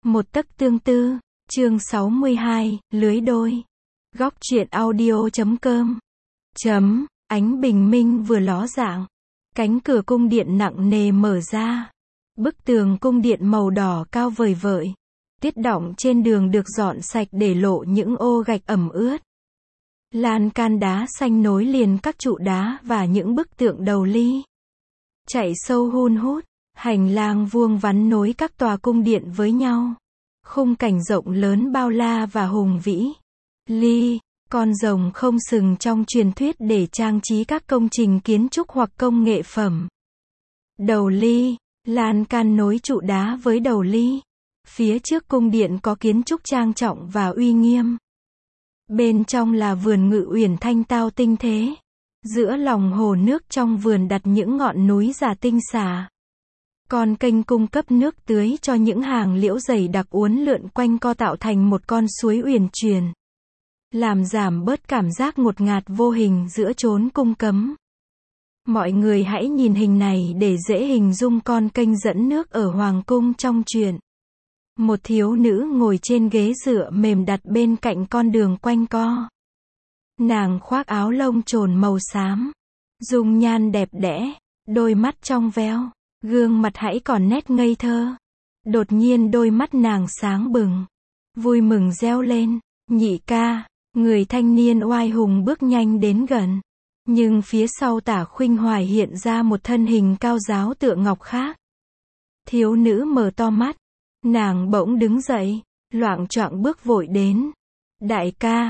Một tấc tương tư, chương 62, lưới đôi. Góc truyện audio.com. Ánh bình minh vừa ló dạng. Cánh cửa cung điện nặng nề mở ra. Bức tường cung điện màu đỏ cao vời vợi. Tiết đọng trên đường được dọn sạch để lộ những ô gạch ẩm ướt. Lan can đá xanh nối liền các trụ đá và những bức tượng đầu ly. Chạy sâu hun hút, hành lang vuông vắn nối các tòa cung điện với nhau. Khung cảnh rộng lớn bao la và hùng vĩ. Ly, con rồng không sừng trong truyền thuyết để trang trí các công trình kiến trúc hoặc công nghệ phẩm. Đầu ly, lan can nối trụ đá với đầu ly. Phía trước cung điện có kiến trúc trang trọng và uy nghiêm. Bên trong là vườn Ngự Uyển thanh tao tinh thế. Giữa lòng hồ nước trong vườn đặt những ngọn núi giả tinh xà. Con kênh cung cấp nước tưới cho những hàng liễu dày đặc uốn lượn quanh co tạo thành một con suối uyển chuyển. Làm giảm bớt cảm giác ngột ngạt vô hình giữa chốn cung cấm. Mọi người hãy nhìn hình này để dễ hình dung con kênh dẫn nước ở hoàng cung trong truyện. Một thiếu nữ ngồi trên ghế dựa mềm đặt bên cạnh con đường quanh co. Nàng khoác áo lông trồn màu xám. Dung nhan đẹp đẽ, đôi mắt trong veo, gương mặt hãy còn nét ngây thơ. Đột nhiên đôi mắt nàng sáng bừng. Vui mừng reo lên, nhị ca. Người thanh niên oai hùng bước nhanh đến gần. Nhưng phía sau Tả Khuynh Hoài hiện ra một thân hình cao ráo tựa ngọc khác. Thiếu nữ mở to mắt. Nàng bỗng đứng dậy, loạng choạng bước vội đến. Đại ca,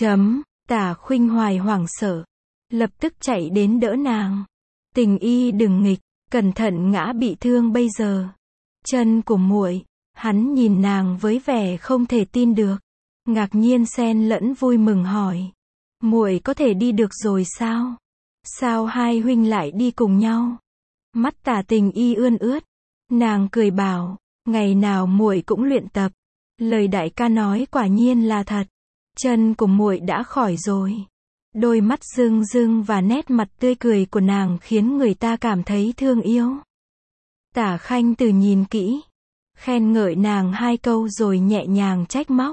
Tả Khuynh Hoài hoảng sợ, lập tức chạy đến đỡ nàng. Tình y đừng nghịch, cẩn thận ngã bị thương bây giờ. Chân của muội. Hắn nhìn nàng với vẻ không thể tin được, ngạc nhiên xen lẫn vui mừng hỏi. Muội có thể đi được rồi sao? Sao hai huynh lại đi cùng nhau? Mắt Tả Tình y ươn ướt. Nàng cười bảo, ngày nào muội cũng luyện tập. Lời đại ca nói quả nhiên là thật. Chân của muội đã khỏi rồi. Đôi mắt rưng rưng và nét mặt tươi cười của nàng khiến người ta cảm thấy thương yêu. Tả Khanh Từ nhìn kỹ, khen ngợi nàng hai câu rồi nhẹ nhàng trách móc.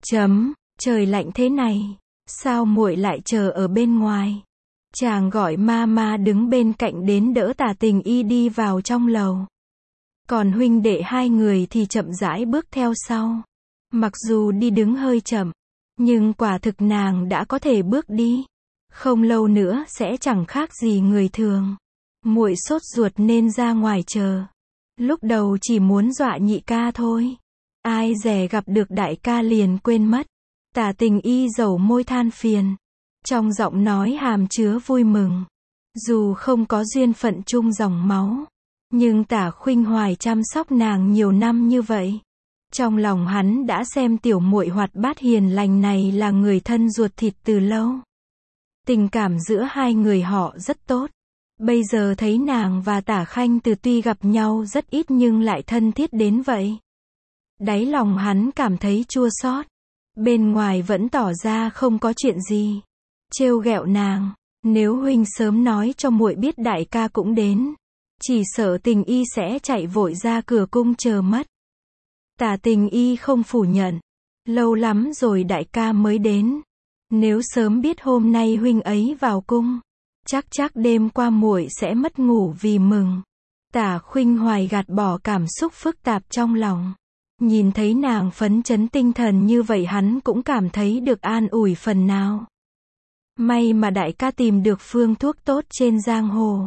Trời lạnh thế này, sao muội lại chờ ở bên ngoài? Chàng gọi ma đứng bên cạnh đến đỡ Tả Tình y đi vào trong lầu. Còn huynh đệ hai người thì chậm rãi bước theo sau. Mặc dù đi đứng hơi chậm, nhưng quả thực nàng đã có thể bước đi. Không lâu nữa sẽ chẳng khác gì người thường. Muội sốt ruột nên ra ngoài chờ. Lúc đầu chỉ muốn dọa nhị ca thôi. Ai dè gặp được đại ca liền quên mất. Tả Tình y dầu môi than phiền. Trong giọng nói hàm chứa vui mừng. Dù không có duyên phận chung dòng máu, nhưng Tả Khuynh Hoài chăm sóc nàng nhiều năm như vậy. Trong lòng hắn đã xem tiểu muội hoạt bát hiền lành này là người thân ruột thịt từ lâu. Tình cảm giữa hai người họ rất tốt. Bây giờ thấy nàng và Tả Khanh Từ tuy gặp nhau rất ít nhưng lại thân thiết đến vậy. Đáy lòng hắn cảm thấy chua xót. Bên ngoài vẫn tỏ ra không có chuyện gì. Trêu ghẹo nàng, nếu huynh sớm nói cho muội biết đại ca cũng đến, chỉ sợ Tình y sẽ chạy vội ra cửa cung chờ mất. Tả Tình y không phủ nhận. Lâu lắm rồi đại ca mới đến. Nếu sớm biết hôm nay huynh ấy vào cung, chắc đêm qua muội sẽ mất ngủ vì mừng. Tả Khuynh Hoài gạt bỏ cảm xúc phức tạp trong lòng. Nhìn thấy nàng phấn chấn tinh thần như vậy hắn cũng cảm thấy được an ủi phần nào. May mà đại ca tìm được phương thuốc tốt trên giang hồ.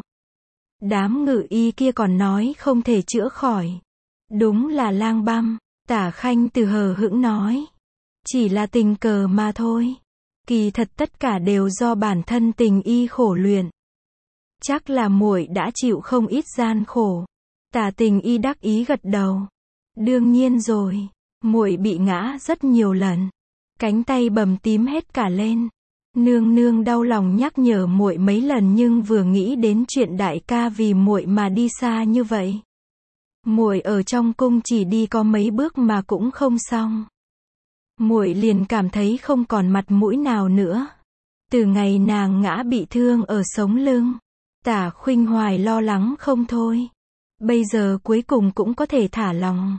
Đám ngự y kia còn nói không thể chữa khỏi. Đúng là lang băm. Tả Khanh Từ hờ hững nói. Chỉ là tình cờ mà thôi. Kỳ thật tất cả đều do bản thân Tình y khổ luyện. Chắc là muội đã chịu không ít gian khổ. Tả Tình y đắc ý gật đầu. Đương nhiên rồi, muội bị ngã rất nhiều lần. Cánh tay bầm tím hết cả lên. Nương đau lòng nhắc nhở muội mấy lần nhưng vừa nghĩ đến chuyện đại ca vì muội mà đi xa như vậy. Muội ở trong cung chỉ đi có mấy bước mà cũng không xong. Muội liền cảm thấy không còn mặt mũi nào nữa. Từ ngày nàng ngã bị thương ở sống lưng, Tả Khuynh Hoài lo lắng không thôi. Bây giờ cuối cùng cũng có thể thả lòng.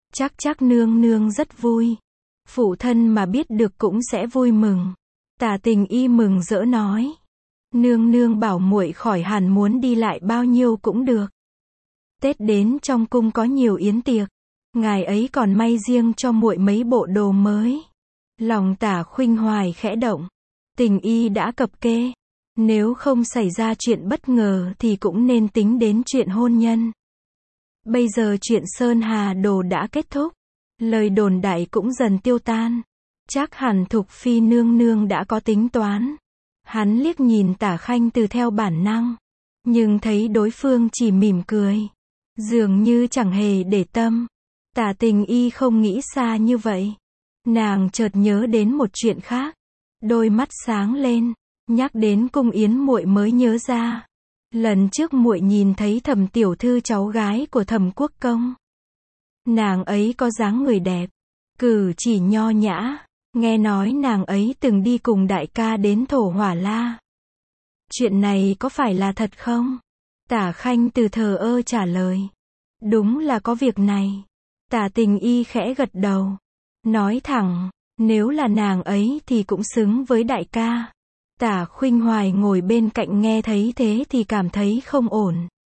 Chắc nương nương rất vui. Phụ thân mà biết được cũng sẽ vui mừng. Tả Tình Y mừng rỡ nói. Nương nương bảo muội khỏi hẳn, muốn đi lại bao nhiêu cũng được. Tết đến trong cung có nhiều yến tiệc. Ngài ấy còn may riêng cho muội mấy bộ đồ mới. Lòng Tả Khuynh Hoài khẽ động. Tình Y đã cập kê. Nếu không xảy ra chuyện bất ngờ thì cũng nên tính đến chuyện hôn nhân. Bây giờ chuyện Sơn Hà Đồ đã kết thúc. Lời đồn đại cũng dần tiêu tan. Chắc hẳn Thục Phi nương nương đã có tính toán. Hắn liếc nhìn Tả Khanh Từ theo bản năng. Nhưng thấy đối phương chỉ mỉm cười. Dường như chẳng hề để tâm. Tả Tình Y không nghĩ xa như vậy. Nàng chợt nhớ đến một chuyện khác. Đôi mắt sáng lên. Nhắc đến cung yến muội mới nhớ ra. Lần trước muội nhìn thấy Thẩm tiểu thư cháu gái của Thẩm Quốc công. Nàng ấy có dáng người đẹp. Cử chỉ nho nhã. Nghe nói nàng ấy từng đi cùng đại ca đến Thổ Hỏa La. Chuyện này có phải là thật không? Tả Khanh Từ thờ ơ trả lời. Đúng là có việc này. Tả Tình Y khẽ gật đầu. Nói thẳng, nếu là nàng ấy thì cũng xứng với đại ca. Tả Khuynh Hoài ngồi bên cạnh nghe thấy thế thì cảm thấy không ổn.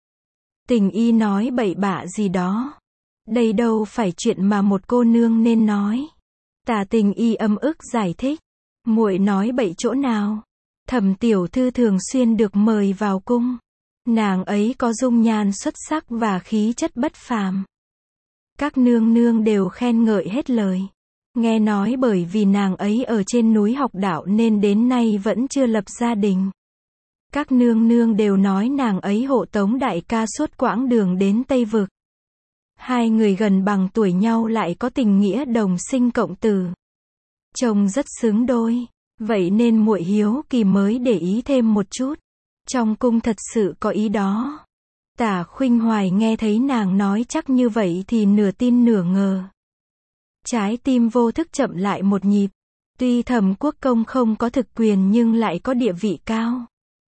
Tình Y nói bậy bạ gì đó. Đây đâu phải chuyện mà một cô nương nên nói. Tả Tình Y ấm ức giải thích. Muội nói bậy chỗ nào? Thẩm tiểu thư thường xuyên được mời vào cung. Nàng ấy có dung nhan xuất sắc và khí chất bất phàm. Các nương nương đều khen ngợi hết lời. Nghe nói bởi vì nàng ấy ở trên núi học đạo nên đến nay vẫn chưa lập gia đình. Các nương nương đều nói nàng ấy hộ tống đại ca suốt quãng đường đến Tây Vực. Hai người gần bằng tuổi nhau lại có tình nghĩa đồng sinh cộng tử. Trông rất xứng đôi. Vậy nên muội hiếu kỳ mới để ý thêm một chút. Trong cung thật sự có ý đó. Tả Khuynh Hoài nghe thấy nàng nói chắc như vậy thì nửa tin nửa ngờ. Trái tim vô thức chậm lại một nhịp. Tuy Thẩm Quốc công không có thực quyền nhưng lại có địa vị cao.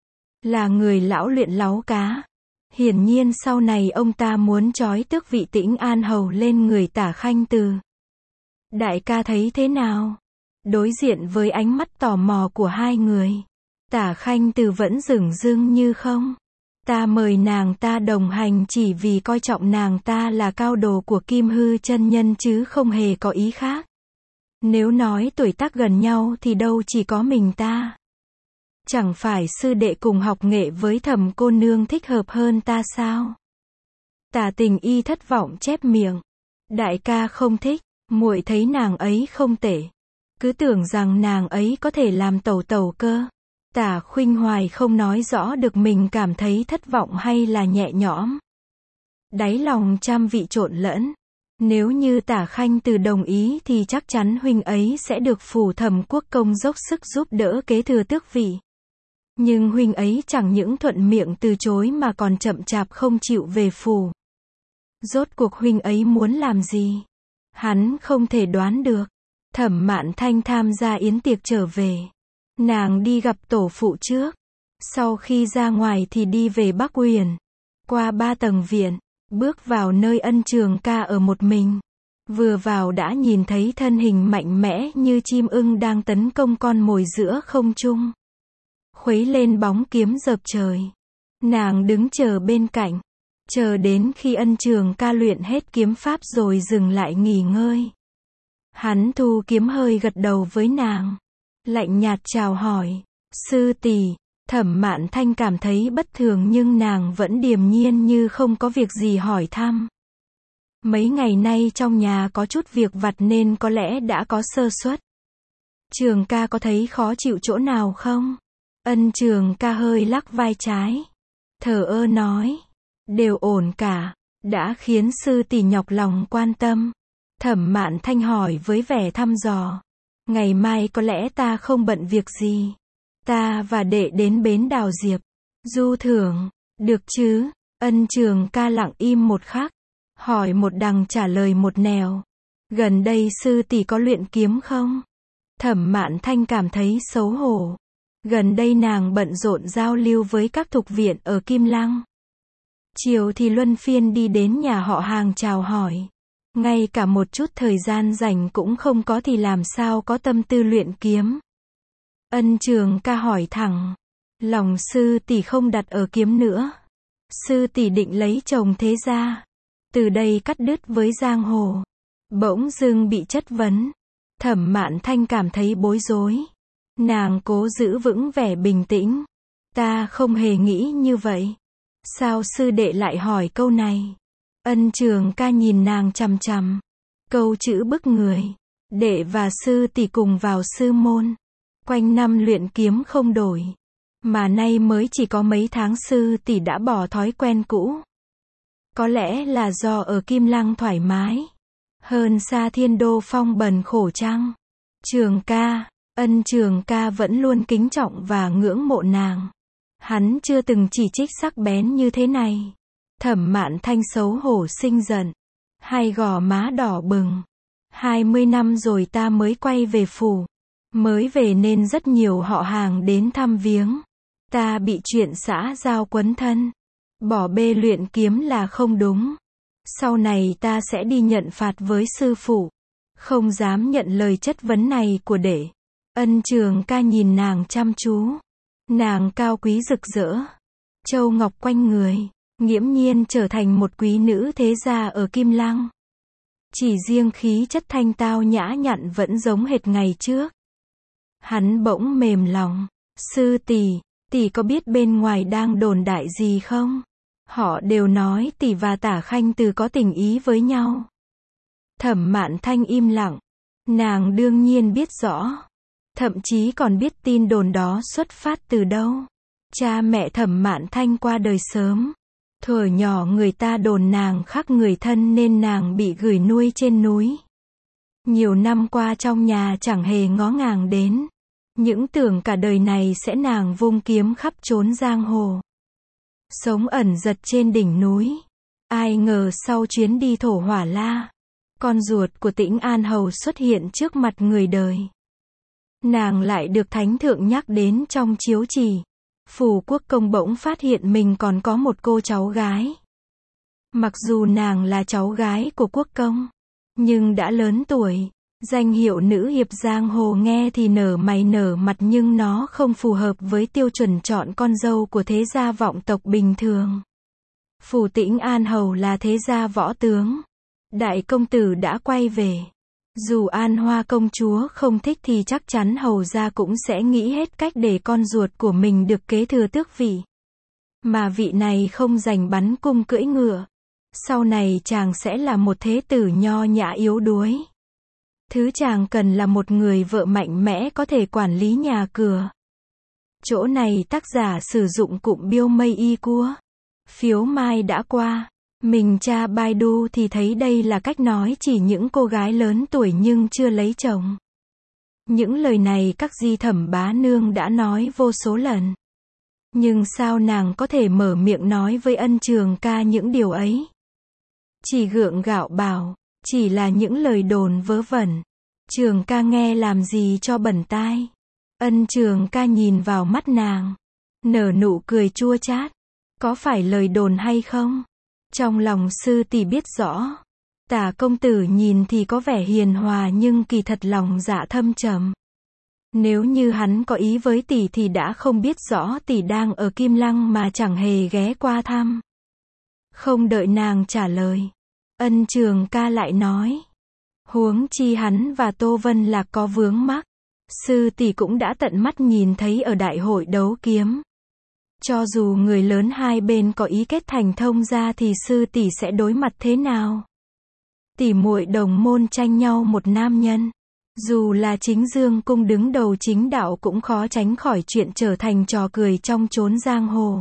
Là người lão luyện láu cá. Hiển nhiên sau này ông ta muốn trói tước vị Tĩnh An hầu lên người Tả Khanh Từ. Đại ca thấy thế nào? Đối diện với ánh mắt tò mò của hai người. Tả Khanh Từ vẫn dửng dưng như không. Ta mời nàng ta đồng hành chỉ vì coi trọng nàng ta là cao đồ của Kim Hư chân nhân chứ không hề có ý khác. Nếu nói tuổi tác gần nhau thì đâu chỉ có mình ta. Chẳng phải sư đệ cùng học nghệ với Thẩm cô nương thích hợp hơn ta sao? Tả Tình Y thất vọng chép miệng. Đại ca không thích, muội thấy nàng ấy không tệ. Cứ tưởng rằng nàng ấy có thể làm tẩu tẩu cơ. Tả Khuynh Hoài không nói rõ được mình cảm thấy thất vọng hay là nhẹ nhõm. Đáy lòng trăm vị trộn lẫn. Nếu như Tả Khanh Từ đồng ý thì chắc chắn huynh ấy sẽ được phủ Thẩm Quốc công dốc sức giúp đỡ kế thừa tước vị. Nhưng huynh ấy chẳng những thuận miệng từ chối mà còn chậm chạp không chịu về phủ. Rốt cuộc huynh ấy muốn làm gì? Hắn không thể đoán được. Thẩm Mạn Thanh tham gia yến tiệc trở về. Nàng đi gặp tổ phụ trước. Sau khi ra ngoài thì đi về Bắc Uyển. Qua 3 tầng viện. Bước vào nơi Ân Trường Ca ở một mình. Vừa vào đã nhìn thấy thân hình mạnh mẽ như chim ưng đang tấn công con mồi giữa không trung. Khuấy lên bóng kiếm dợp trời. Nàng đứng chờ bên cạnh. Chờ đến khi Ân Trường Ca luyện hết kiếm pháp rồi dừng lại nghỉ ngơi. Hắn thu kiếm hơi gật đầu với nàng. Lạnh nhạt chào hỏi. Sư tỷ. Thẩm Mạn Thanh cảm thấy bất thường nhưng nàng vẫn điềm nhiên như không có việc gì hỏi thăm. Mấy ngày nay trong nhà có chút việc vặt nên có lẽ đã có sơ suất. Trường ca có thấy khó chịu chỗ nào không? Ân Trường Ca hơi lắc vai trái. Thờ ơ nói. Đều ổn cả. Đã khiến sư tỷ nhọc lòng quan tâm. Thẩm Mạn Thanh hỏi với vẻ thăm dò. Ngày mai có lẽ ta không bận việc gì. Ta và đệ đến bến Đào Diệp. Du thưởng. Được chứ? Ân Trường Ca lặng im một khắc. Hỏi một đằng trả lời một nẻo. Gần đây sư tỷ có luyện kiếm không? Thẩm Mạn Thanh cảm thấy xấu hổ. Gần đây nàng bận rộn giao lưu với các thục viện ở Kim Lăng. Chiều thì luân phiên đi đến nhà họ hàng chào hỏi. ngay cả một chút thời gian rảnh cũng không có thì làm sao có tâm tư luyện kiếm. Ân Trường Ca hỏi thẳng, lòng sư tỷ không đặt ở kiếm nữa. Sư tỷ định lấy chồng thế gia, từ đây cắt đứt với giang hồ. Bỗng dưng bị chất vấn. Thẩm Mạn Thanh cảm thấy bối rối. Nàng cố giữ vững vẻ bình tĩnh. Ta không hề nghĩ như vậy. Sao sư đệ lại hỏi câu này? Ân Trường Ca nhìn nàng chằm chằm. Câu chữ bức người. Đệ và sư tỷ cùng vào sư môn. Quanh năm luyện kiếm không đổi. Mà nay mới chỉ có mấy tháng sư tỷ đã bỏ thói quen cũ. Có lẽ là do ở Kim Lăng thoải mái hơn xa Thiên Đô phong bần khổ chăng? Trường ca, Ân Trường Ca vẫn luôn kính trọng và ngưỡng mộ nàng. Hắn chưa từng chỉ trích sắc bén như thế này. Thẩm Mạn Thanh xấu hổ sinh giận. Hai gò má đỏ bừng. 20 năm rồi ta mới quay về phủ. Mới về nên rất nhiều họ hàng đến thăm viếng. Ta bị chuyện xã giao quấn thân. Bỏ bê luyện kiếm là không đúng. Sau này ta sẽ đi nhận phạt với sư phụ. Không dám nhận lời chất vấn này của đệ. Ân Trường Ca nhìn nàng chăm chú. Nàng cao quý rực rỡ. Châu ngọc quanh người. Nghiễm nhiên trở thành một quý nữ thế gia ở Kim Lăng. Chỉ riêng khí chất thanh tao nhã nhặn vẫn giống hệt ngày trước. Hắn bỗng mềm lòng. Sư tỷ, tỷ có biết bên ngoài đang đồn đại gì không? Họ đều nói tỷ và Tả Khanh Từ có tình ý với nhau. Thẩm Mạn Thanh im lặng. Nàng đương nhiên biết rõ. Thậm chí còn biết tin đồn đó xuất phát từ đâu. Cha mẹ Thẩm Mạn Thanh qua đời sớm. Thuở nhỏ người ta đồn nàng khác người thân nên nàng bị gửi nuôi trên núi. Nhiều năm qua trong nhà chẳng hề ngó ngàng đến. Những tưởng cả đời này sẽ nàng vung kiếm khắp trốn giang hồ. Sống ẩn giật trên đỉnh núi. Ai ngờ sau chuyến đi Thổ Hỏa La, con ruột của Tĩnh An Hầu xuất hiện trước mặt người đời. Nàng lại được thánh thượng nhắc đến trong chiếu chỉ. Phủ quốc công bỗng phát hiện mình còn có một cô cháu gái. Mặc dù nàng là cháu gái của quốc công, nhưng đã lớn tuổi. Danh hiệu nữ hiệp giang hồ nghe thì nở mày nở mặt nhưng nó không phù hợp với tiêu chuẩn chọn con dâu của thế gia vọng tộc bình thường. Phủ Tĩnh An Hầu là thế gia võ tướng. Đại công tử đã quay về. Dù An Hoa công chúa không thích thì chắc chắn hầu gia cũng sẽ nghĩ hết cách để con ruột của mình được kế thừa tước vị. Mà vị này không giành bắn cung cưỡi ngựa. Sau này chàng sẽ là một thế tử nho nhã yếu đuối. Thứ chàng cần là một người vợ mạnh mẽ có thể quản lý nhà cửa. Chỗ này tác giả sử dụng cụm biêu mây y cua. Phiếu mai đã qua. Mình tra Baidu thì thấy đây là cách nói chỉ những cô gái lớn tuổi nhưng chưa lấy chồng. Những lời này các di Thẩm bá nương đã nói vô số lần. Nhưng sao nàng có thể mở miệng nói với Ân Trường Ca những điều ấy? Chỉ gượng gạo bảo, chỉ là những lời đồn vớ vẩn. Trường Ca nghe làm gì cho bẩn tai. Ân Trường Ca nhìn vào mắt nàng, nở nụ cười chua chát. Có phải lời đồn hay không? Trong lòng sư tỷ biết rõ. Tả công tử nhìn thì có vẻ hiền hòa nhưng kỳ thật lòng dạ thâm trầm. Nếu như hắn có ý với tỷ thì đã không biết rõ tỷ đang ở Kim Lăng mà chẳng hề ghé qua thăm. Không đợi nàng trả lời, Ân Trường Ca lại nói. Huống chi hắn và Tô Vân Lạc có vướng mắc. Sư tỷ cũng đã tận mắt nhìn thấy ở đại hội đấu kiếm. Cho dù người lớn hai bên có ý kết thành thông gia thì sư tỷ sẽ đối mặt thế nào? Tỷ muội đồng môn tranh nhau một nam nhân. Dù là chính dương cung đứng đầu chính đạo cũng khó tránh khỏi chuyện trở thành trò cười trong chốn giang hồ.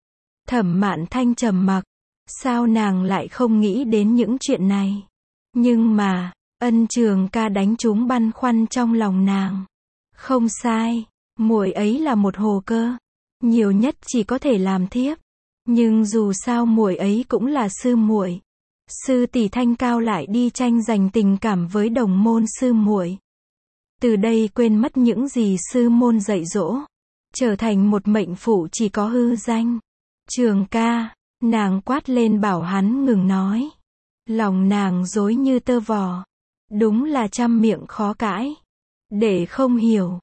Thẩm Mạn Thanh trầm mặc. Sao nàng lại không nghĩ đến những chuyện này? Nhưng mà, Ân Trường Ca đánh trúng băn khoăn trong lòng nàng. Không sai, muội ấy là một hồ cơ. Nhiều nhất chỉ có thể làm thiếp. Nhưng dù sao muội ấy cũng là sư muội. Sư tỷ thanh cao lại đi tranh giành tình cảm với đồng môn sư muội. Từ đây quên mất những gì sư môn dạy dỗ. Trở thành một mệnh phụ chỉ có hư danh. Trường Ca, nàng quát lên bảo hắn ngừng nói. Lòng nàng rối như tơ vò. Đúng là trăm miệng khó cãi. Để không hiểu,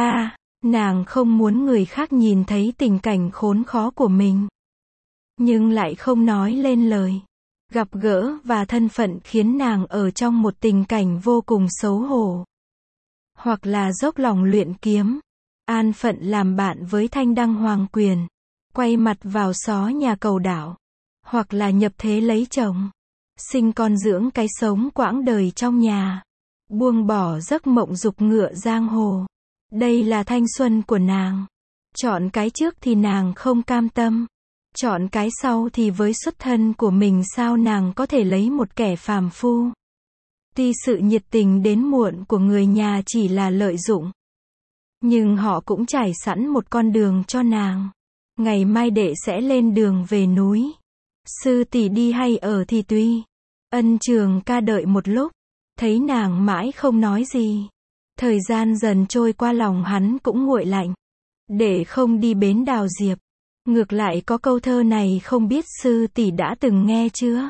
nàng không muốn người khác nhìn thấy tình cảnh khốn khó của mình. Nhưng lại không nói lên lời. Gặp gỡ và thân phận khiến nàng ở trong một tình cảnh vô cùng xấu hổ. Hoặc là dốc lòng luyện kiếm, an phận làm bạn với thanh đăng hoàng quyền, quay mặt vào xó nhà cầu đảo. Hoặc là nhập thế lấy chồng, sinh con dưỡng cái sống quãng đời trong nhà, buông bỏ giấc mộng dục ngựa giang hồ. Đây là thanh xuân của nàng. Chọn cái trước thì nàng không cam tâm. Chọn cái sau thì với xuất thân của mình sao nàng có thể lấy một kẻ phàm phu. Tuy sự nhiệt tình đến muộn của người nhà chỉ là lợi dụng, nhưng họ cũng trải sẵn một con đường cho nàng. Ngày mai đệ sẽ lên đường về núi. Sư tỷ đi hay ở thì tùy. Ân Trường Ca đợi một lúc, thấy nàng mãi không nói gì. Thời gian dần trôi qua, lòng hắn cũng nguội lạnh. Để không đi bến Đào Diệp. Ngược lại có câu thơ này không biết sư tỷ đã từng nghe chưa?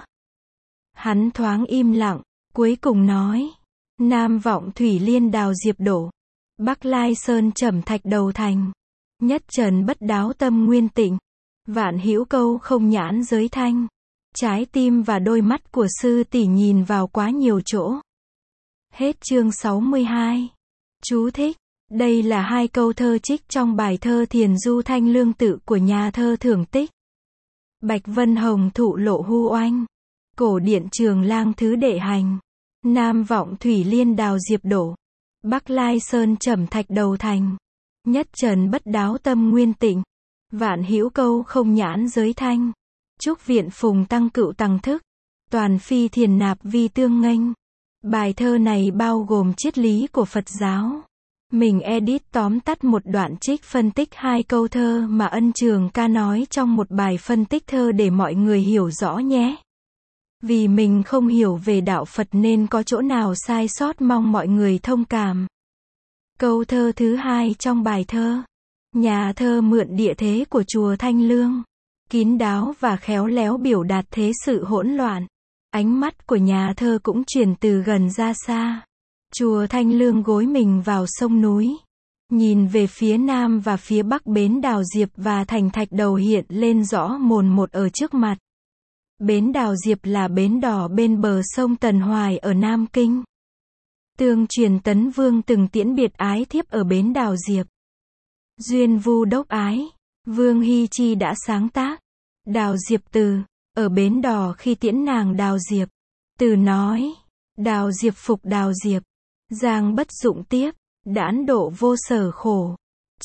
Hắn thoáng im lặng, cuối cùng nói. Nam vọng thủy liên Đào Diệp đổ. Bắc lai sơn trầm thạch đầu thành. Nhất trần bất đáo tâm nguyên tịnh. Vạn hữu câu không nhãn giới thanh. Trái tim và đôi mắt của sư tỷ nhìn vào quá nhiều chỗ. Hết chương 62. Chú thích. Đây là hai câu thơ trích trong bài thơ Thiền Du Thanh Lương Tự của nhà thơ Thưởng Tích. Bạch Vân Hồng thụ lộ hu oanh. Cổ điện Trường Lang thứ đệ hành. Nam vọng thủy liên Đào Diệp đổ. Bắc lai sơn trầm thạch đầu thành. Nhất trần bất đáo tâm nguyên tịnh. Vạn hữu câu không nhãn giới thanh. Trúc viện phùng tăng cựu tăng thức. Toàn phi thiền nạp vi tương nghênh. Bài thơ này bao gồm triết lý của Phật giáo. Mình edit tóm tắt một đoạn trích phân tích hai câu thơ mà Ân Trường Ca nói trong một bài phân tích thơ để mọi người hiểu rõ nhé. Vì mình không hiểu về đạo Phật nên có chỗ nào sai sót mong mọi người thông cảm. Câu thơ thứ hai trong bài thơ. Nhà thơ mượn địa thế của chùa Thanh Lương, kín đáo và khéo léo biểu đạt thế sự hỗn loạn. Ánh mắt của nhà thơ cũng chuyển từ gần ra xa. Chùa Thanh Lương gối mình vào sông núi. Nhìn về phía nam và phía bắc bến Đào Diệp và thành thạch đầu hiện lên rõ mồn một ở trước mặt. Bến Đào Diệp là bến đò bên bờ sông Tần Hoài ở Nam Kinh. Tương truyền Tấn Vương từng tiễn biệt ái thiếp ở bến Đào Diệp. Duyên Vu Đốc Ái, Vương Hy Chi đã sáng tác Đào Diệp từ, ở bến đò khi tiễn nàng Đào Diệp. Từ nói, Đào Diệp phục Đào Diệp, giang bất dụng tiếp, đãn độ vô sở khổ.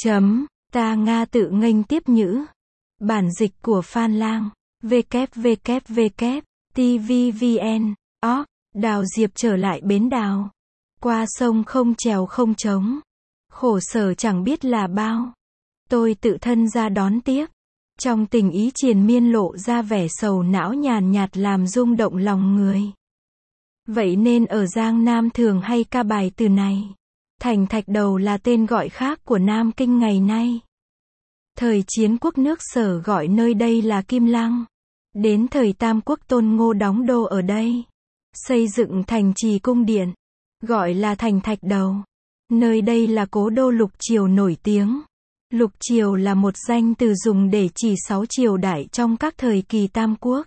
Ta Nga tự nghênh tiếp nhữ. Bản dịch của Phan Lang, www, tvvn, Đào Diệp trở lại bến đào. Qua sông không chèo không trống. Khổ sở chẳng biết là bao. Tôi tự thân ra đón tiếp. Trong tình ý triền miên lộ ra vẻ sầu não nhàn nhạt làm rung động lòng người. Vậy nên ở Giang Nam thường hay ca bài từ này. Thành thạch đầu là tên gọi khác của Nam Kinh ngày nay. Thời chiến quốc nước Sở gọi nơi đây là Kim Lăng. Đến thời Tam Quốc Tôn Ngô đóng đô ở đây. Xây dựng thành trì cung điện, gọi là thành thạch đầu. Nơi đây là cố đô Lục Triều nổi tiếng. Lục Triều là một danh từ dùng để chỉ 6 triều đại trong các thời kỳ Tam Quốc.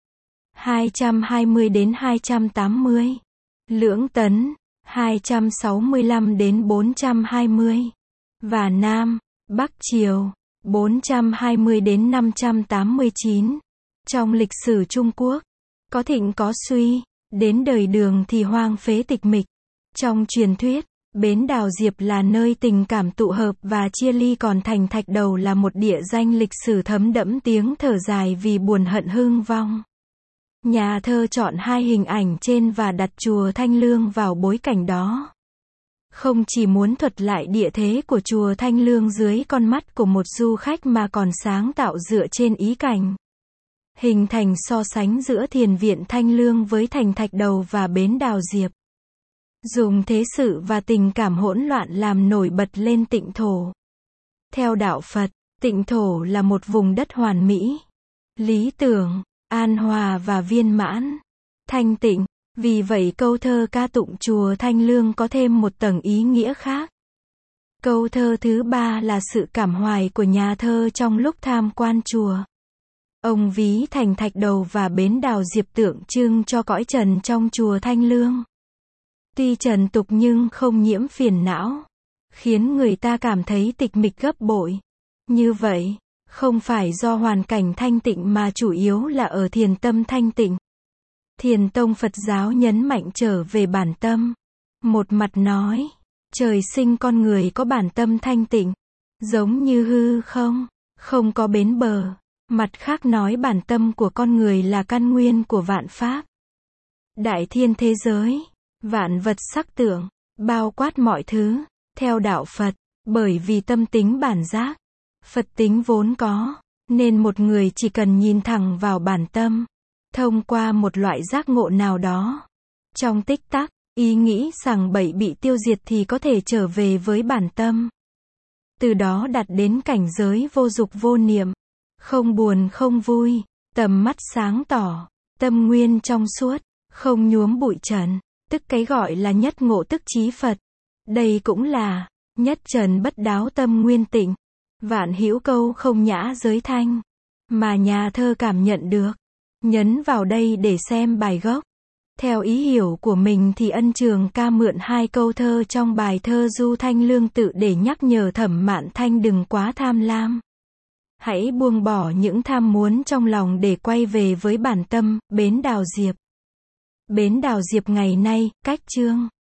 220 đến 280. Lưỡng Tấn, 265 đến 420. Và Nam, Bắc Triều, 420 đến 589. Trong lịch sử Trung Quốc, có thịnh có suy, đến đời Đường thì hoang phế tịch mịch. Trong truyền thuyết, bến Đào Diệp là nơi tình cảm tụ hợp và chia ly, còn thành thạch đầu là một địa danh lịch sử thấm đẫm tiếng thở dài vì buồn hận hưng vong. Nhà thơ chọn hai hình ảnh trên và đặt chùa Thanh Lương vào bối cảnh đó. Không chỉ muốn thuật lại địa thế của chùa Thanh Lương dưới con mắt của một du khách mà còn sáng tạo dựa trên ý cảnh. Hình thành so sánh giữa thiền viện Thanh Lương với thành thạch đầu và bến Đào Diệp. Dùng thế sự và tình cảm hỗn loạn làm nổi bật lên tịnh thổ. Theo đạo Phật, tịnh thổ là một vùng đất hoàn mỹ, lý tưởng, an hòa và viên mãn. thanh tịnh. Vì vậy câu thơ ca tụng chùa Thanh Lương có thêm một tầng ý nghĩa khác. Câu thơ thứ 3 là sự cảm hoài của nhà thơ trong lúc tham quan chùa. Ông ví thành thạch đầu và bến đào diệp tượng trưng cho cõi trần trong chùa Thanh Lương. Tuy trần tục nhưng không nhiễm phiền não, khiến người ta cảm thấy tịch mịch gấp bội. Như vậy, không phải do hoàn cảnh thanh tịnh mà chủ yếu là ở thiền tâm thanh tịnh. Thiền tông Phật giáo nhấn mạnh trở về bản tâm. Một mặt nói, trời sinh con người có bản tâm thanh tịnh, giống như hư không, không có bến bờ. Mặt khác nói bản tâm của con người là căn nguyên của vạn pháp. Đại thiên thế giới, vạn vật sắc tưởng, bao quát mọi thứ, theo đạo Phật, bởi vì tâm tính bản giác, Phật tính vốn có, nên một người chỉ cần nhìn thẳng vào bản tâm, thông qua một loại giác ngộ nào đó. Trong tích tắc, ý nghĩ sằng bậy bị tiêu diệt thì có thể trở về với bản tâm. Từ đó đạt đến cảnh giới vô dục vô niệm, không buồn không vui, tầm mắt sáng tỏ, tâm nguyên trong suốt, không nhuốm bụi trần, tức cái gọi là nhất ngộ tức chí Phật. Đây cũng là nhất trần bất đáo tâm nguyên tịnh, vạn hữu câu không nhã giới thanh, mà nhà thơ cảm nhận được. Nhấn vào đây để xem bài gốc. Theo ý hiểu của mình thì Ân Trường Ca mượn 2 câu thơ trong bài thơ Du Thanh Lương Tự để nhắc nhở Thẩm Mạn Thanh đừng quá tham lam. Hãy buông bỏ những tham muốn trong lòng để quay về với bản tâm. Bến Đào Diệp. Bến Đào Diệp ngày nay, cách chương